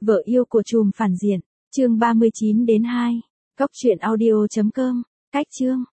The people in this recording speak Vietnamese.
Vợ yêu của trùm phản diện, chương 39 đến 2. Cóc truyện audio.com, cách chương.